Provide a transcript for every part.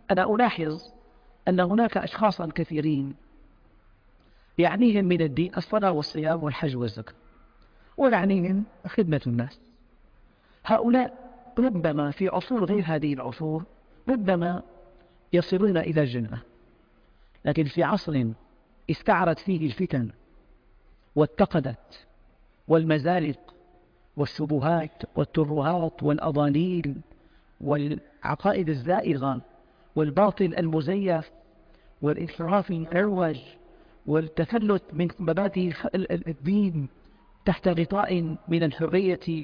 أنا ألاحظ أن هناك أشخاصا كثيرين يعنيهم من الدين الصلاة والصيام والحج والزكاة، ويعنيهم خدمة الناس. هؤلاء ربما في عصور غير هذه العصور ربما يصلون إلى الجنة، لكن في عصر استعرت فيه الفتن واتقدت والمزالق والشبهات والترهات والأضاليل والعقائد الزائغة والباطل المزيف والانحراف المعوج والتفلت من مبادئ الدين تحت غطاء من الحرية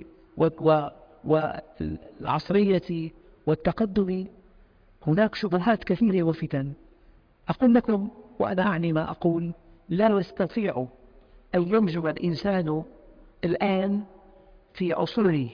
والعصرية والتقدم، هناك شبهات كثيرة وفتن. أقول لكم وأنا أعني ما أقول، لا يستطيع أن ينجو الإنسان الآن في عصر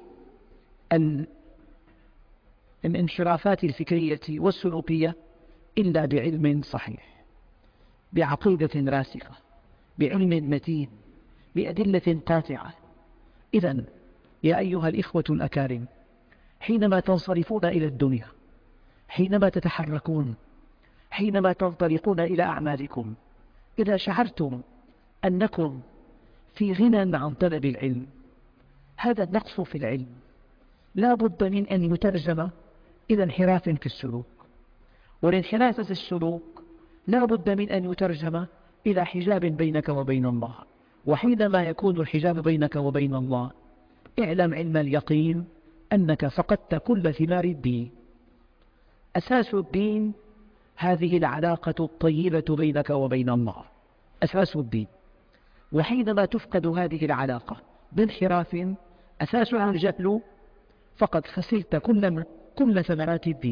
الانحرافات الفكرية والسلوكية إلا بعلم صحيح، بعقيدة راسخة، بعلم متين، بأدلة قاطعة. إذن يا أيها الإخوة الأكارم، حينما تنصرفون إلى الدنيا، حينما تتحركون، حينما تنطلقون إلى أعمالكم، إذا شعرتم أنكم في غنى عن طلب العلم، هذا النقص في العلم لا بد من أن يترجم إلى انحراف في السلوك، والانحراف في السلوك لا بد من أن يترجم إلى حجاب بينك وبين الله. وحينما يكون الحجاب بينك وبين الله، اعلم علم اليقين أنك فقدت كل ثمار الدين. أساس الدين هذه العلاقة الطيبة بينك وبين الله، أساس الدين. وحينما تفقد هذه العلاقة بانحراف أساسها الجهل، فقد خسرت كل ثمرات الدين.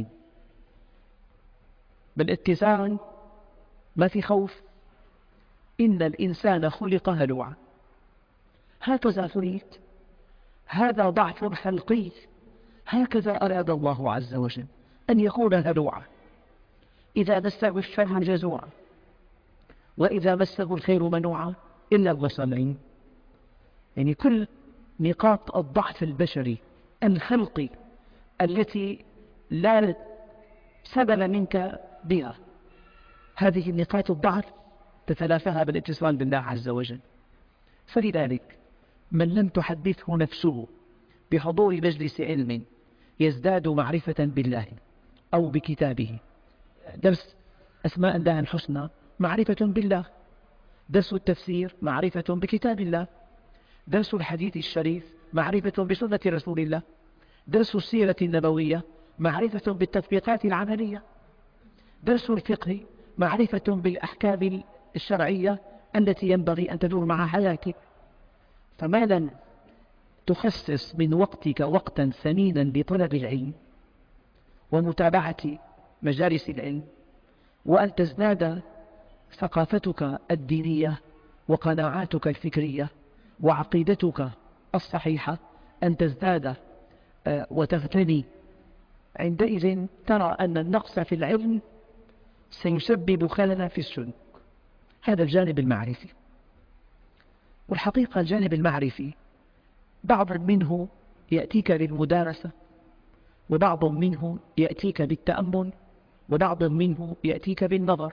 بالاتزان ما في خوف، إن الإنسان خلق هلوعا، هكذا خلقت، هذا ضعف خلقي، هكذا أراد الله عز وجل أن يكون هلوعا، إذا مسه الشر جزوعا وإذا مسه الخير منوعا إلا الغصنين. يعني كل نقاط الضعف البشري الخلقي التي لا سبب منك بها، هذه النقاط الضعف تتلافاها بالاتصال بالله عز وجل. فلذلك من لم تحدثه نفسه بحضور مجلس علم يزداد معرفة بالله أو بكتابه، درس أسماء الله الحسنى معرفة بالله، درس التفسير معرفة بكتاب الله، درس الحديث الشريف معرفة بسنة رسول الله، درس السيرة النبوية معرفة بالتطبيقات العملية، درس الفقه معرفة بالأحكام الشرعية التي ينبغي أن تدور مع حياتك. فما لن تخصص من وقتك وقتا ثمينا لطلب العلم ومتابعة مجالس العلم، وأن تزداد ثقافتك الدينية وقناعاتك الفكرية وعقيدتك الصحيحة أن تزداد وتغتني، عندئذ ترى أن النقص في العلم سيسبب خللا في السلوك. هذا الجانب المعرفي. والحقيقة الجانب المعرفي بعض منه يأتيك بالمدارسة، وبعض منه يأتيك بالتأمل، وبعض منه يأتيك بالنظر.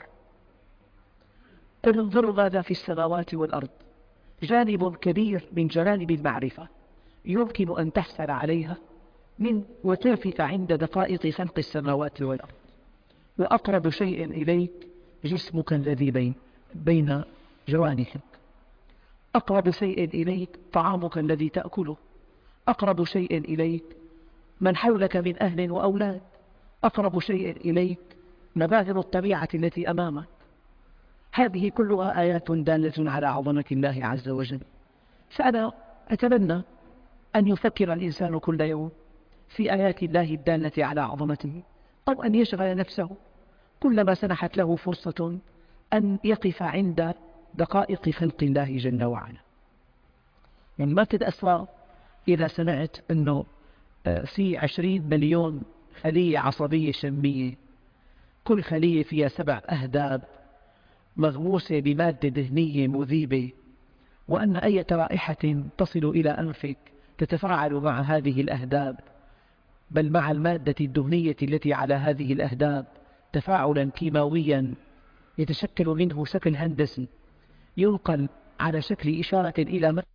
انظروا ماذا في السماوات والأرض، جانب كبير من جوانب المعرفة يمكن أن تحصل عليها من وتافك عند دقائق خلق السماوات والأرض. وأقرب شيء إليك جسمك الذي بين جوانحك، أقرب شيء إليك طعامك الذي تأكله، أقرب شيء إليك من حولك من أهل وأولاد، أقرب شيء إليك مظاهر الطبيعة التي أمامك. هذه كلها آيات دالة على عظمة الله عز وجل. فأنا أتمنى أن يفكر الإنسان كل يوم في آيات الله الدالة على عظمته، أو أن يشغل نفسه كلما سنحت له فرصة أن يقف عند دقائق خلق الله جل وعلا. يعني ما تتأسى إذا سمعت أنه في 20 مليون خلية عصبية شمية، كل خلية فيها 7 أهداب مغموسة بمادة دهنية مذيبة، وأن أي رائحة تصل إلى أنفك تتفاعل مع هذه الأهداب، بل مع المادة الدهنية التي على هذه الأهداب تفاعلا كيماويا يتشكل منه شكل هندسي ينقل على شكل إشارة إلى مركز،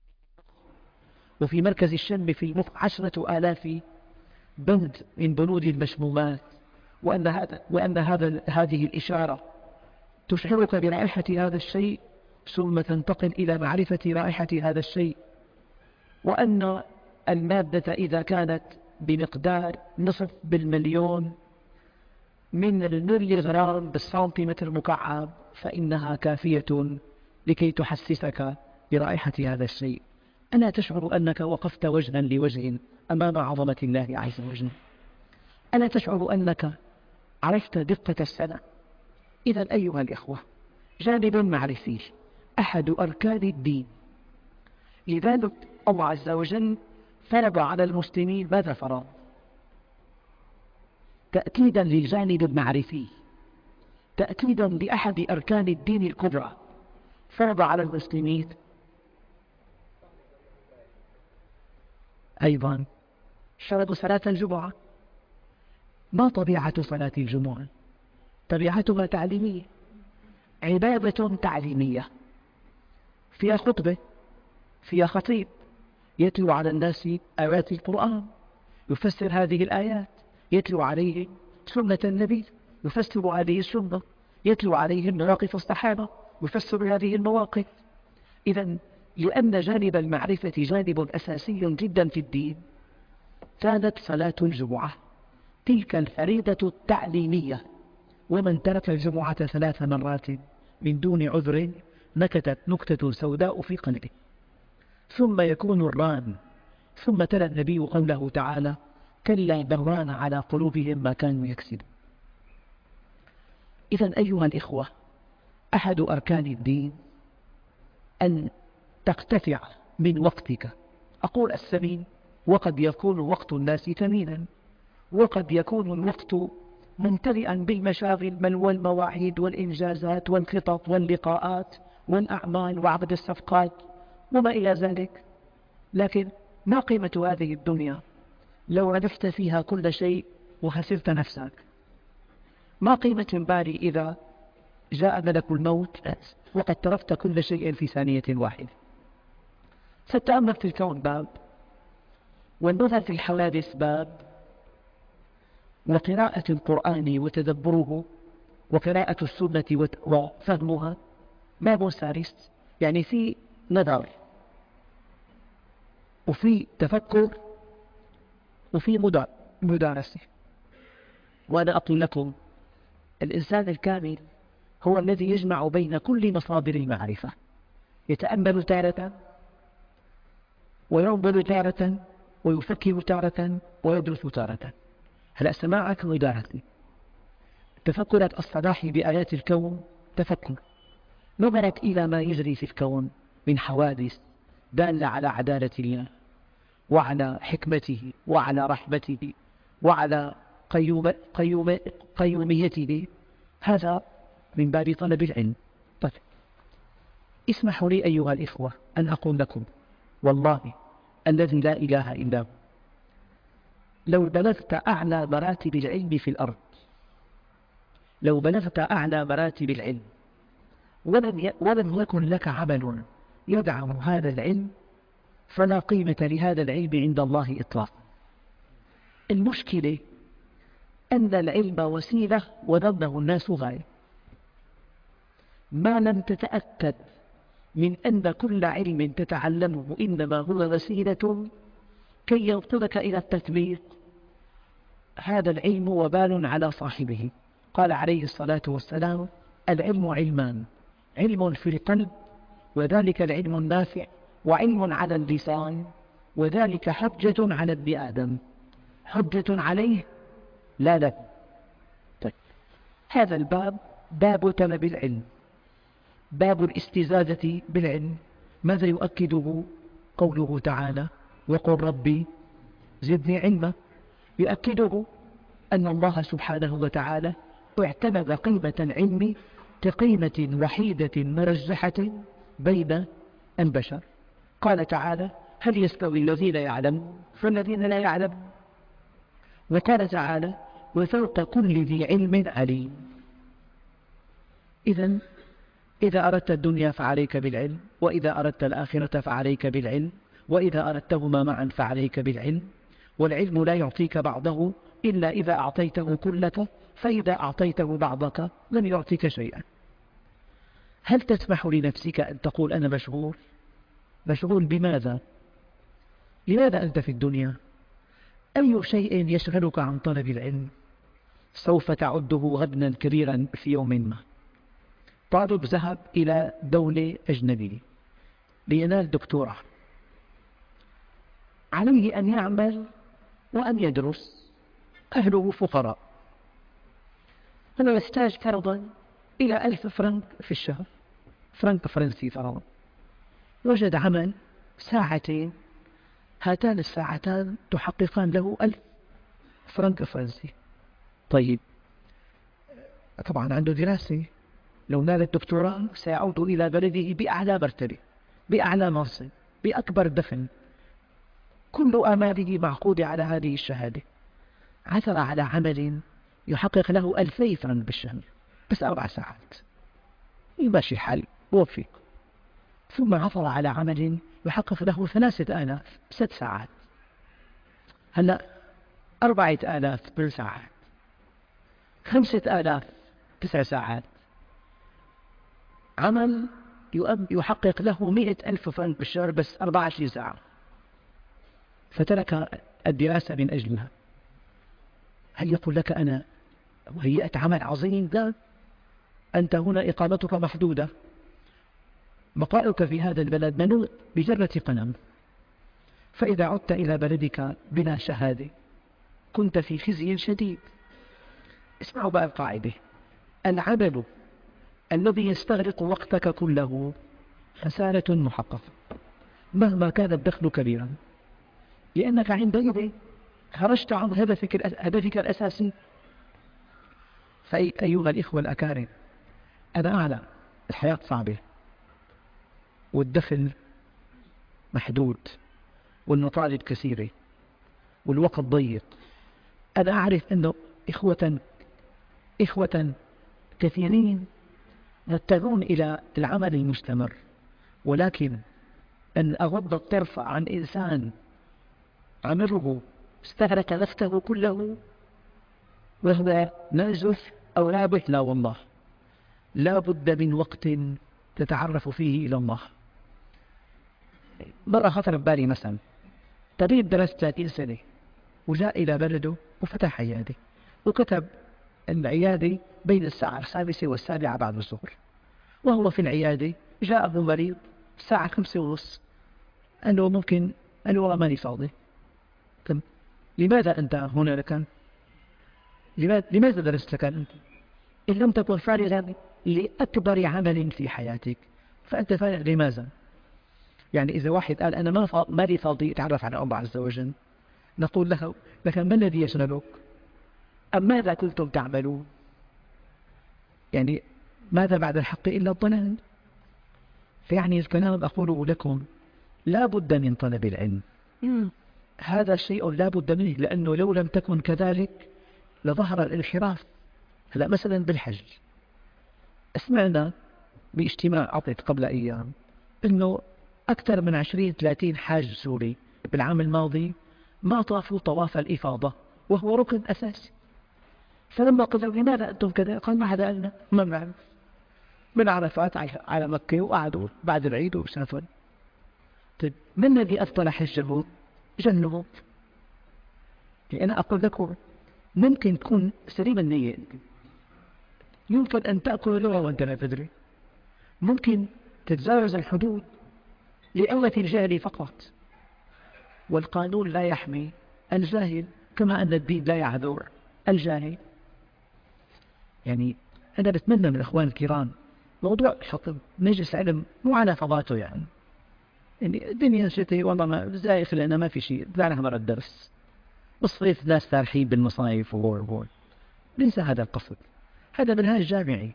وفي مركز الشم في المخ 10,000 بند من بنود المشمومات، وأن هذه الإشارة تشعرك برائحة هذا الشيء ثم تنتقل إلى معرفة رائحة هذا الشيء، وأن المادة إذا كانت بمقدار نصف بالمليون من الملي غرام بالسنتيمتر مكعب فإنها كافية لكي تحسسك برائحة هذا الشيء. ألا تشعر أنك وقفت وجها لوجه أمام عظمة الله عز وجل؟ ألا تشعر أنك عرفت دقة السنة؟ إذا أيها الإخوة، جانب معرفي أحد أركان الدين، لذلك الله عز وجل فرض على المسلمين ماذا فرض؟ تأكيدا للجانب المعرفي، تأكيدا لأحد أركان الدين الكبرى، فرض على المسلمين أيضا شرط صلاة الجمعة. ما طبيعة صلاة الجمعة؟ طبيعتها تعليمية، عبادة تعليمية، فيها خطبة، فيها خطيب يتلو على الناس آيات القرآن، يفسر هذه الآيات، يتلو عليهم سنة النبي، يفسر هذه السنة، يتلو عليهم مواقف الصحابة، يفسر هذه المواقف. إذا لأن جانب المعرفة جانب أساسي جدا في الدين، كانت صلاة الجمعة تلك الفريضة التعليمية، ومن ترك الجمعة 3 مرات من دون عذر نكتت نكتة سوداء في قلبه، ثم يكون الران. ثم تلا النبي قوله تعالى: كلا بل ران على قلوبهم ما كانوا يكسبون. إذا أيها الإخوة، أحد أركان الدين أن تقتطع من وقتك، أقول الثمين، وقد يكون وقت الناس ثمينا، وقد يكون الوقت ممتلئا بالمشاغل والمواعيد والإنجازات والخطط واللقاءات والأعمال وعقد الصفقات وما إلى ذلك، لكن ما قيمة هذه الدنيا لو عرفت فيها كل شيء وخسرت نفسك؟ ما قيمة بالي إذا جاء ملك الموت وقد تركت كل شيء في ثانية واحدة؟ فتأمل في الكون باب، والنظر في الحوادث باب، وقراءة القرآن وتدبره وقراءة السنة وفهمها باب ثالث. يعني في نظر وفي تفكر وفي مدارسة. وأنا أقول لكم، الإنسان الكامل هو الذي يجمع بين كل مصادر المعرفة، يتأمل تارة وينظر تارة ويفكر تارة ويدرس تارة. هلأ سماعك ودارتي، تفكرك الصلاح بآيات الكون تفكر، نظرك إلى ما يجري في الكون من حوادث دالة على عدالة الله وعلى حكمته وعلى رحمته وعلى قيوميته، هذا من باب طلب العلم. طيب، اسمحوا لي أيها الإخوة أن أقول لكم والله الذي لا إله إلا هو، لو بلغت أعلى مراتب العلم في الأرض، لو بلغت أعلى مراتب العلم ولم يكن لك عمل يدعم هذا العلم، فلا قيمة لهذا العلم عند الله إطلاقا. المشكلة أن العلم وسيلة وظنه الناس غاية. ما لم تتأكد من أن كل علم تتعلمه إنما هو وسيلة كي يوصلك إلى التطبيق، هذا العلم وبال على صاحبه. قال عليه الصلاة والسلام: العلم علمان، علم في القلب وذلك العلم النافع، وعلم على اللسان وذلك حجة على ابن آدم، حجة عليه لا له. طيب، هذا الباب باب طلب العلم، باب الاستزادة بالعلم. ماذا يؤكده؟ قوله تعالى: وقل ربي زدني علما. يؤكده أن الله سبحانه وتعالى اعتمد قيمة العلم كقيمة وحيدة مرجحة بين البشر. قال تعالى: هل يستوي الذين يعلمون والذين لا يعلمون؟ وقال تعالى: وفوق كل ذي علم عليم. إذا أردت الدنيا فعليك بالعلم، وإذا أردت الآخرة فعليك بالعلم، وإذا أردتهما معا فعليك بالعلم. والعلم لا يعطيك بعضه إلا إذا أعطيته كلك، فإذا أعطيته بعضك لم يعطيك شيئا. هل تسمح لنفسك أن تقول أنا مشغول؟ مشغول بماذا؟ لماذا أنت في الدنيا؟ أي شيء يشغلك عن طلب العلم سوف تعده غبنا كبيرا في يوم ما. طالب ذهب إلى دولة أجنبية لينال دكتوراه، عليه أن يعمل وأن يدرس، أهله فقراء، أنا يحتاج فرضا إلى 1000 فرنك في الشهر، فرنك فرنسي فرضا. وجد عمل ساعتين، هاتان الساعتان تحققان له 1000 فرنك فرنسي. طيب طبعا عنده دراسة، لو نال الدكتوراه سيعود إلى بلده بأعلى مرتبة، بأعلى منصب، بأكبر دفن، كل آماله معقودة على هذه الشهادة. عثر على عمل يحقق له 2000 فرنك بالشهر، بس 4 ساعات، يمشي الحال، وفق. ثم عثر على عمل يحقق له 3000 6 ساعات، هلأ 4000 بالساعات، 5000 9 ساعات. عمل يحقق له 100,000 فرنك بالشهر بس 24 ساعة، فترك الدراسة من أجلها. هل يقول لك أنا وهيئت عمل عظيم؟ لا، أنت هنا إقامتك محدودة، بقاؤك في هذا البلد منوط بجرة قلم، فإذا عدت إلى بلدك بلا شهادة كنت في خزي شديد. اسمعوا بقى القاعدة: العمل الذي يستغرق وقتك كله خسارة محققة مهما كان الدخل كبيرا، لأنك عندئذ خرجت عن هدفك الأساسي. فأيها الإخوة الأكارم، أنا أعلم الحياة صعبة والدخل محدود والمطالب كثيرة والوقت ضيق. أنا أعرف أنه إخوة كثيرين يتجهون إلى العمل المستمر، ولكن أن أغض الطرف عن إنسان عمره استهلك نفسه كله وهو نازف أو رابح، لا والله، لا بد من وقت تتعرف فيه إلى الله. مرة خطر ببالي مثلا طبيب درس 30 سنة وجاء إلى بلده وفتح عيادة، وكتب العيادة بين الساعة 5 و7 بعد الظهر، وهو في العيادة جاءه مريض الساعة 5:30، قال له ممكن، قال له والله ماني فاضي. طب لماذا أنت هنا لكان؟ لماذا درست لكان أنت؟ إن لم تكن فارغا لأكبر عمل في حياتك فأنت فارغ لماذا؟ يعني إذا واحد قال أنا مالي فاضي أتعرف على الله عز وجل، نقول له لكن ما الذي يشغلك؟ أم ماذا كنتم تعملون؟ يعني ماذا بعد الحق إلا الضلال؟ فيعني الكلام أقوله لكم لا بد من طلب العلم، هذا شيء لا بد منه، لأنه لو لم تكن كذلك لظهر الانحراف. هلا مثلا بالحج، سمعنا باجتماع عقد قبل أيام أنه أكثر من 20-30 حاج سوري بالعام الماضي ما طافوا طواف الإفاضة وهو ركن أساسي. فلما قلنا لماذا أنتم كذا؟ قال ما حدا قالنا، ما بنعرف، من عرفات على مكة وقعدوا بعد العيد وسافروا. طيب من الذي أبطل حجه؟ جنبه. أنا أقول لكم ممكن تكون سليم النية، يمكن أن تأكل لغة وأنت لا تدري، ممكن تتجاوز الحدود لقوة الجهل فقط، والقانون لا يحمي الجاهل كما أن الدين لا يعذر الجاهل. يعني أنا بتمنى من الأخوان الكرام موضوع حط مجلس علم مو على فضاته، يعني الدنيا شتي والله ما زايخ لأنه ما في شيء، دعنا مرة الدرس بالصيف ناس سارحين بالمصايف وغور، ليس هذا القصد، هذا منهاج جامعي.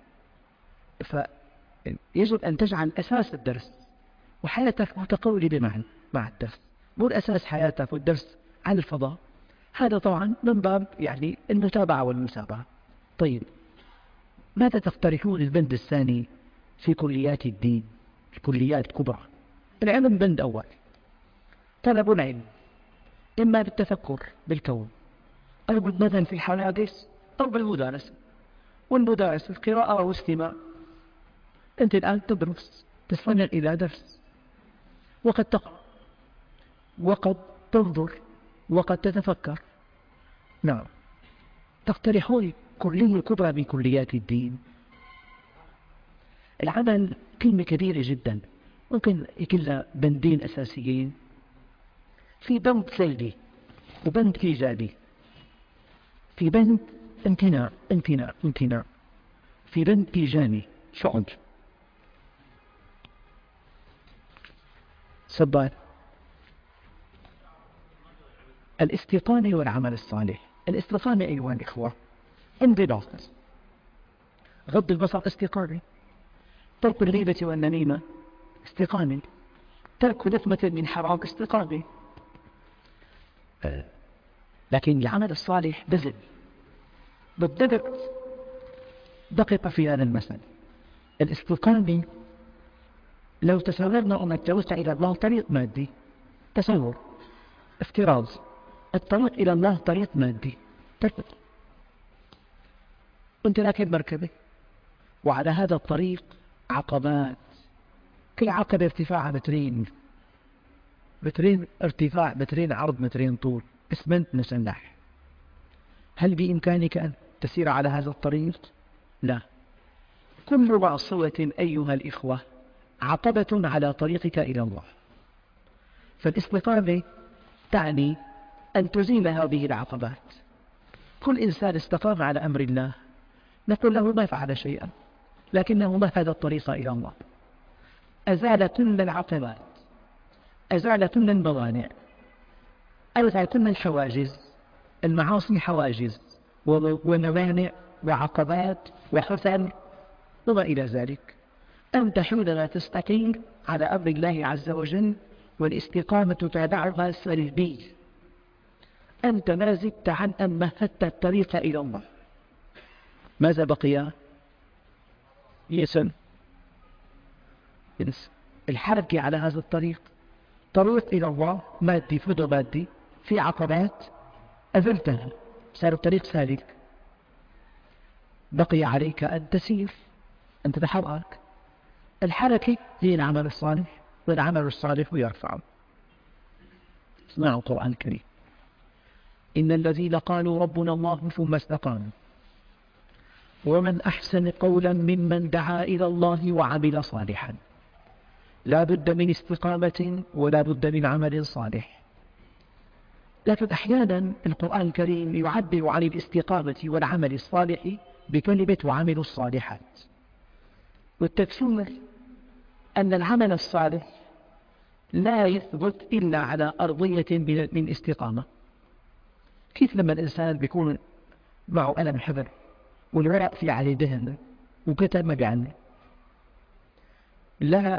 فيجب أن تجعل أساس الدرس وحياتك متقولة مع الدرس، مو الأساس حياتك والدرس على الفضاء. هذا طبعا من باب يعني المتابعة والمسابعة. طيب، ماذا تقترحون البند الثاني في كليات الدين، الكليات الكبرى؟ العلم بند أول، طلب العلم إما بالتفكر بالكون أو بالنظر في الحوادث أو بالمدارسة، والمدارسة القراءة والاستماع. أنت الآن تدرس، تستمع إلى درس، وقد تقرأ وقد تنظر وقد تتفكر. نعم. تقترحون كلية كبرى من كليات الدين. العمل كلمة كبيرة جدا، ممكن يكون لها بندين أساسيين، في بند سلبي وبند إيجابي. في بند امتناع امتناع امتناع، في بند إيجابي شعب صبر. الاستقامة والعمل الصالح. الاستقامة أيها الإخوة انضباط، غض البصر استقامة، ترك الغيبة والنميمة استقامة، ترك لقمة من حرام استقامة. لكن العمل الصالح بذل. بالضبط دقق في هذا المثل. الاستقامة لو تصورنا أنك توسع إلى الله طريق مادي، تصور افتراض، الطريق إلى الله طريق مادي، كنت راكب مركبة وعلى هذا الطريق عقبات، كل عقبة ارتفاعها مترين، مترين ارتفاع، مترين عرض، مترين طول، اسمنت مسلح. هل بإمكانك أن تسير على هذا الطريق؟ لا. كل معصية أيها الإخوة عقبة على طريقك إلى الله. فالاستقامة تعني أن تزيل هذه العقبات. كل إنسان استقام على أمر الله نقول له ما فعل شيئا، لكنه مهد الطريق إلى الله، أزال كل العقبات، أزال كل الموانع، أزال كل الحواجز. المعاصي حواجز وموانع وعقبات وحسن وما إلى ذلك. أنت حينما تستقيم على أمر الله عز وجل والاستقامة تتابعها سلبي، أنت ما زدت عن أن مهدت الطريق إلى الله. ماذا بقي؟ الحركة على هذا الطريق، طريق إلى الله مادي، فضل مادي، في عقبات أزلتها، صار الطريق سالك. بقي عليك أن تسير، أن تتحرك. الحركة هي العمل الصالح، والعمل الصالح يرفع. اسمعوا القرآن الكريم: إن الذين قالوا ربنا الله ثم استقاموا ومن أحسن قولا ممن دعا إلى الله وعمل صالحا. لا بد من استقامة ولا بد من عمل صالح. لكن أحيانا القرآن الكريم يعبر عن الاستقامة والعمل الصالح بكلمة وعملوا الصالحات، والتفسير أن العمل الصالح لا يثبت إلا على أرضية من استقامة. كيف لما الإنسان بيكون معه ألم حبر والورق في عليه دهن وكتب ما بيعني، لا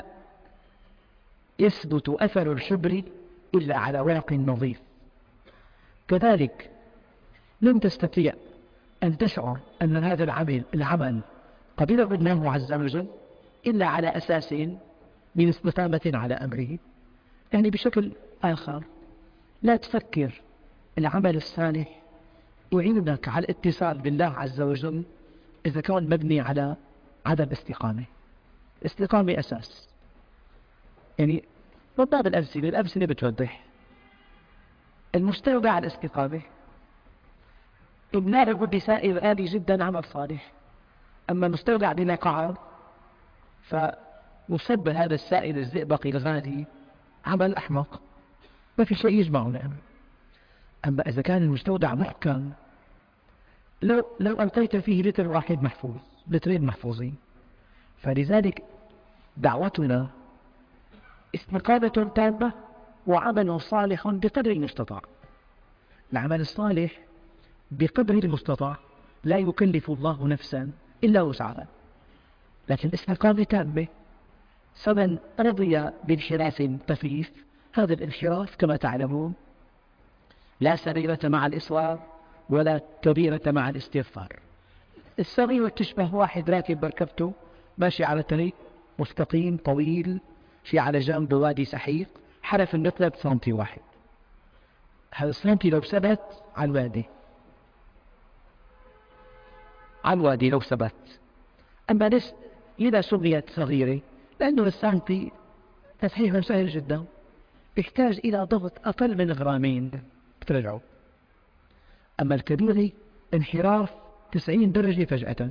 يثبت أثر الحبر إلا على ورق نظيف. كذلك لن تستطيع أن تشعر أن هذا العمل قبله الله عز وجل إلا على أساس من استقامة على أمره. يعني بشكل آخر، لا تفكر العمل الصالح يعينك على الاتصال بالله عز وجل إذا كان مبني على عدم استقامة. الاستقامة أساس. يعني بضرب الأمثلة بتوضح المستوى على الاستقامة. ابناء بسائل آلي جدا عمل صالح، أما المستودع بلا قعر فمسبب هذا السائل الزئبق الغالي عمل أحمق، ما في شيء يجمعنا. أما إذا كان المستودع محكم، لو ألقيت فيه لتر واحد محفوظ، لترين محفوظين. فلذلك دعوتنا استقامة تامة وعمل صالح بقدر المستطاع. العمل الصالح بقدر المستطاع، لا يكلف الله نفسا إلا وسعها، لكن استقامة تامة. فمن رضي بانحراف طفيف، هذا الانحراف كما تعلمون لا صغيرة مع الإصرار ولا كبيرة مع الاستغفار. الصغيرة تشبه واحد راكب مركبته ماشي على طريق مستقيم طويل، في على جنب وادي سحيق، حرف النقلة بسنتي واحد، هذا السنتي لو ثبت على الوادي، على الوادي لو ثبت. أما إذا سميت صغيرة لأنه السنتي تصحيحه سهل جدا، يحتاج إلى ضغط أقل من غرامين بترجعه. أما الكبيرة انحراف 90 درجة فجأة.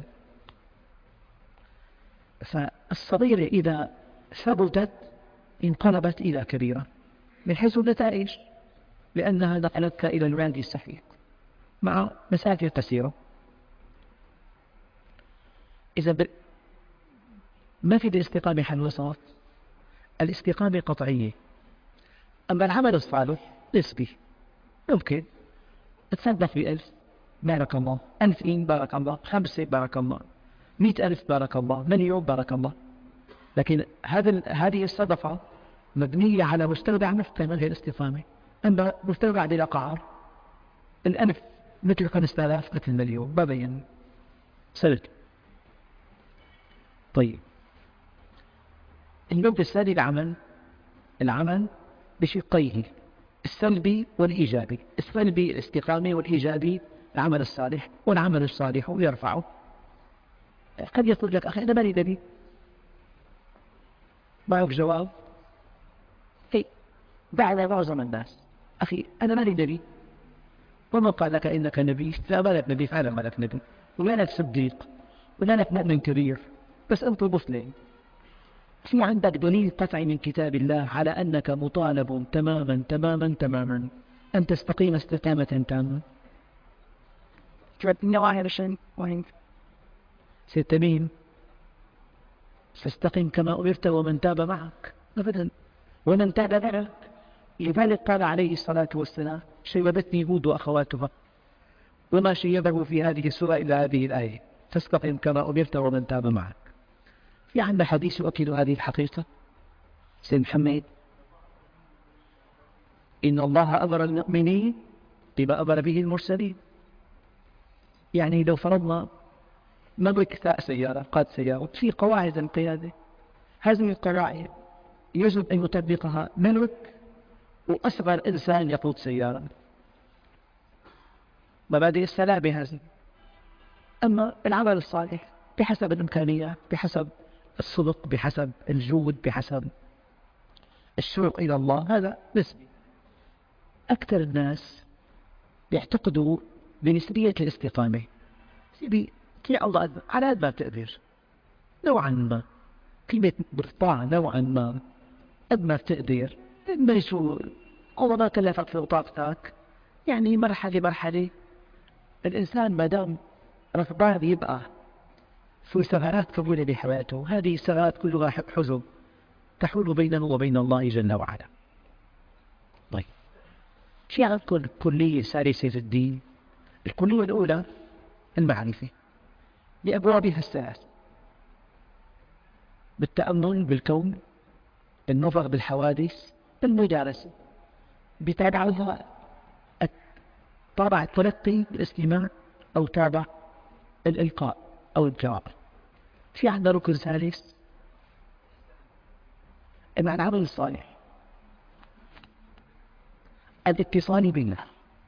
فالصغيرة إذا ثبتت انقلبت إلى كبيرة من حيث النتائج، لأنها نقلتك إلى الوادي السحيق مع مسافة قصيرة. إذا ما في الاستقامة حل وسط، الاستقامة قطعية. أما العمل الصالح نسبي، ممكن تصدق ب1000 بارك الله، 2000 بارك الله، 5 بارك الله، 100,000 بارك الله، مليون بارك الله. لكن هذه الصدقة مبنية على مستودع محتمل هي الاستقامة. أما مستودع بلا قعر، 1000 مثل 5000 مثل مليون ببين سلك. طيب النوع الثاني العمل بشقيه، السلبي والإيجابي. السلبي الاستقامة، والإيجابي العمل الصالح، والعمل الصالح يرفعه. قد يقول لك أخي أنا مالي نبي، معك جواب؟ بعد معظم الناس أخي أنا مالي نبي، ومن قال لك إنك نبي؟ لا ما لك نبي، فعلا ما لك نبي، ولا لك صديق، ولا لك مؤمن كبير، بس أنت مسلم. في عندك دليل قطعي من كتاب الله على أنك مطالب تماما تماما تماما أن تستقيم استقامة تامة. ستمين فاستقم كما أمرت ومن تاب معك. أبدا، ومن تاب معك. لذلك قال عليه الصلاة والسلام شيبتني هود وأخواتها، وما شيبه في هذه السورة إلا هذه الآية، فاستقم كما أمرت ومن تاب معك. في عندنا حديث يؤكد هذه الحقيقة. سيد محمد، إن الله أمر المؤمنين بما أمر به المرسلين. يعني لو فرضنا ملك سيارة، قاد سيارة، في قواعد القيادة، هذه القواعد يجب أن يطبقها ملك وأصغر إنسان يقود سيارة. مبادئ السلامة هذه. أما العمل الصالح بحسب الإمكانيات، بحسب الصدق، بحسب الجود، بحسب الشوق إلى الله، هذا نسبي. أكثر الناس يعتقدوا بنسبية الاستقامة. كي الله على قد ما بتقدر، نوعا ما قيمة بالطاعة، نوعا ما قد ما بتقدر، ما يسوء الله ما كلفك في طاقتك. يعني مرحلة مرحلة. الإنسان ما دام رغبان يبقى في ثغرات كبيرة بحياته، هذه الثغرات كلها حجب تحول بينه وبين الله جل وعلا. طيب في عندكم كلية ثالثة في الدين. الكلية الأولى المعرفة لأبوابها الثلاث: بالتأمل بالكون، النظر بالحوادث، المدارسة. بتابعها طابع التلقي بالاستماع، أو تابع الإلقاء أو الجواب. في عندنا ركن ثالث مع العمل الصالح: الاتصال بالله.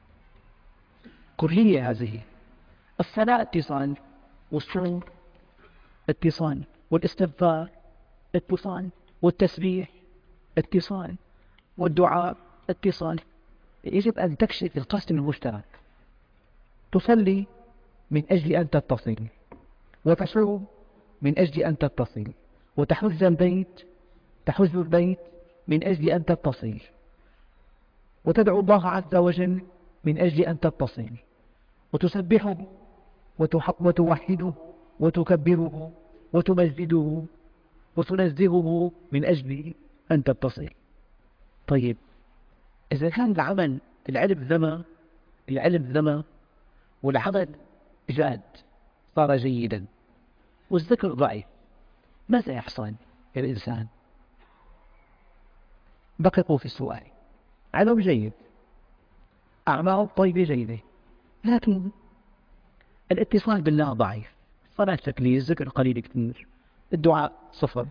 كلية هذه. الصلاة اتصال، والصوم اتصال، والاستغفار اتصال، والتسبيح اتصال، والدعاء اتصال. يجب أن تكشف القسم المشترك. تصلي من أجل أن تتصل، وتصوم من أجل أن تتصل، وتحج البيت من أجل أن تتصل، وتدعو الله عز وجل من أجل أن تتصل، وتسبحه وتوحده وتكبره وتمجده وتنزهه من أجل أن تتصل. طيب إذا كان العلم ذمة والعمل جاد صار جيدا والذكر ضعيف، ماذا يحصل الإنسان؟ دققوا في السؤال. علم جيد، أعمال طيبة جيدة، لكن الاتصال بالله ضعيف، صلاة تكليل، ذكر قليل كثير، الدعاء صفر.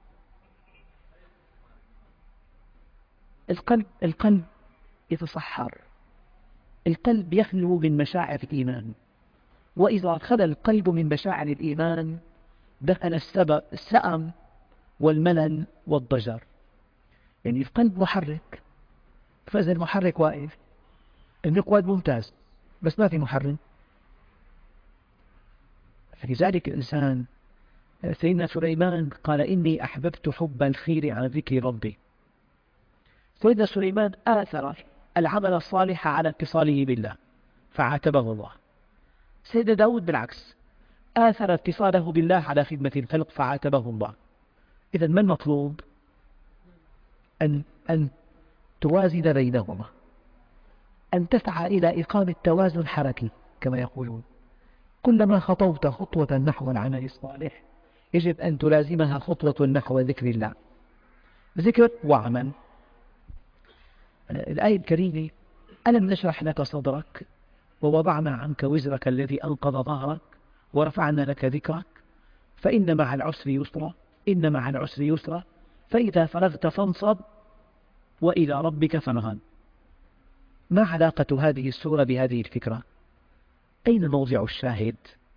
القلب يتصحر، القلب يخلو من مشاعر الإيمان، وإذا خلا القلب من مشاعر الإيمان دخل السأم والملل والضجر. يعني القلب محرك، فإذا المحرك واقف، المقود ممتاز بس ما في محرك. فلذلك الإنسان، سيدنا سليمان قال إني أحببت حب الخير عن ذكر ربي. سيدنا سليمان آثر العمل الصالح على اتصاله بالله فعاتبه الله. سيدنا داود بالعكس آثر اتصاله بالله على خدمة الخلق فعاتبه الله. إذا ما المطلوب؟ أن توازن بينهما، أن تسعى إلى إقامة توازن حركي كما يقولون. كلما خطوت خطوة نحو العمل الصالح يجب أن تلازمها خطوة نحو ذكر الله، ذكر وعمل. الآية الكريمة: ألم نشرح لك صدرك ووضعنا عنك وزرك الذي أنقض ظهرك ورفعنا لك ذكرك فإن مع العسر يسرا إن مع العسر يسرا فإذا فرغت فانصب وإلى ربك فارغب. ما علاقة هذه السورة بهذه الفكرة؟ أين موضع الشاهد؟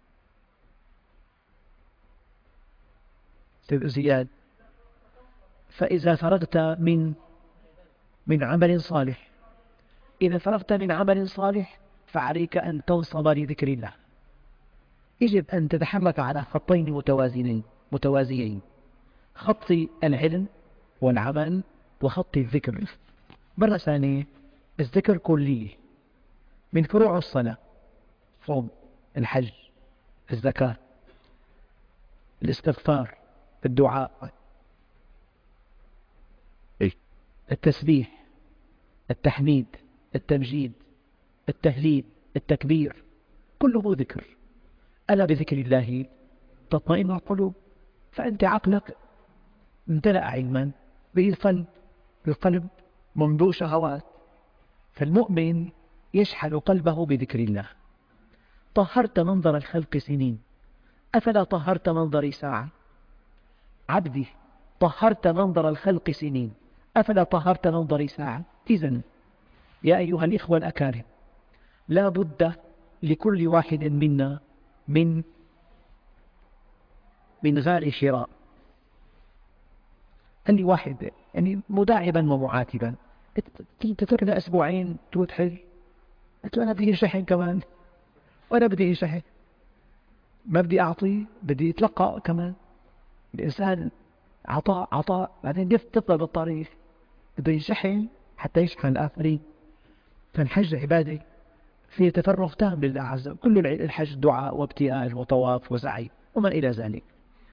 سيد زياد: فإذا فرغت من عمل صالح، إذا فرغت من عمل صالح فعليك أن تنصب لذكر الله. يجب أن تتحرك على خطين متوازيين، خط العلم والعمل وخط الذكر. مرة ثانية، الذكر كلية من فروع الصلاة: صوم، الحج، الزكاة، الاستغفار، الدعاء، التسبيح، التحميد، التمجيد، التهليل، التكبير، كله ذكر. ألا بذكر الله تطمئن القلوب. فأنت عقلك امتلأ علما بالقلب مملوء شهوات، فالمؤمن يشحن قلبه بذكر الله. طهرت منظر الخلق سنين، أفلا طهرت منظري ساعة؟ عبدي، طهرت منظر الخلق سنين، أفلا طهرت منظري ساعة؟ إذن يا أيها الإخوة الأكارم، لا بد لكل واحد منا من غار شراء. أني واحد يعني مداعبا ومعاتبا، تتركنا أسبوعين توتحل، قلت له أنا بدي شحن كمان، وأنا بدي شحن، ما بدي أعطي، بدي أتلقى كمان. الإنسان عطاء بعدين تفضل بالطريق، بده يشحن حتى يشحن الآخرين. فالحج عبادة فيه تفرغ تام لله عز وجل. كل الحج دعاء وابتهاج وطواف وسعي وما إلى ذلك.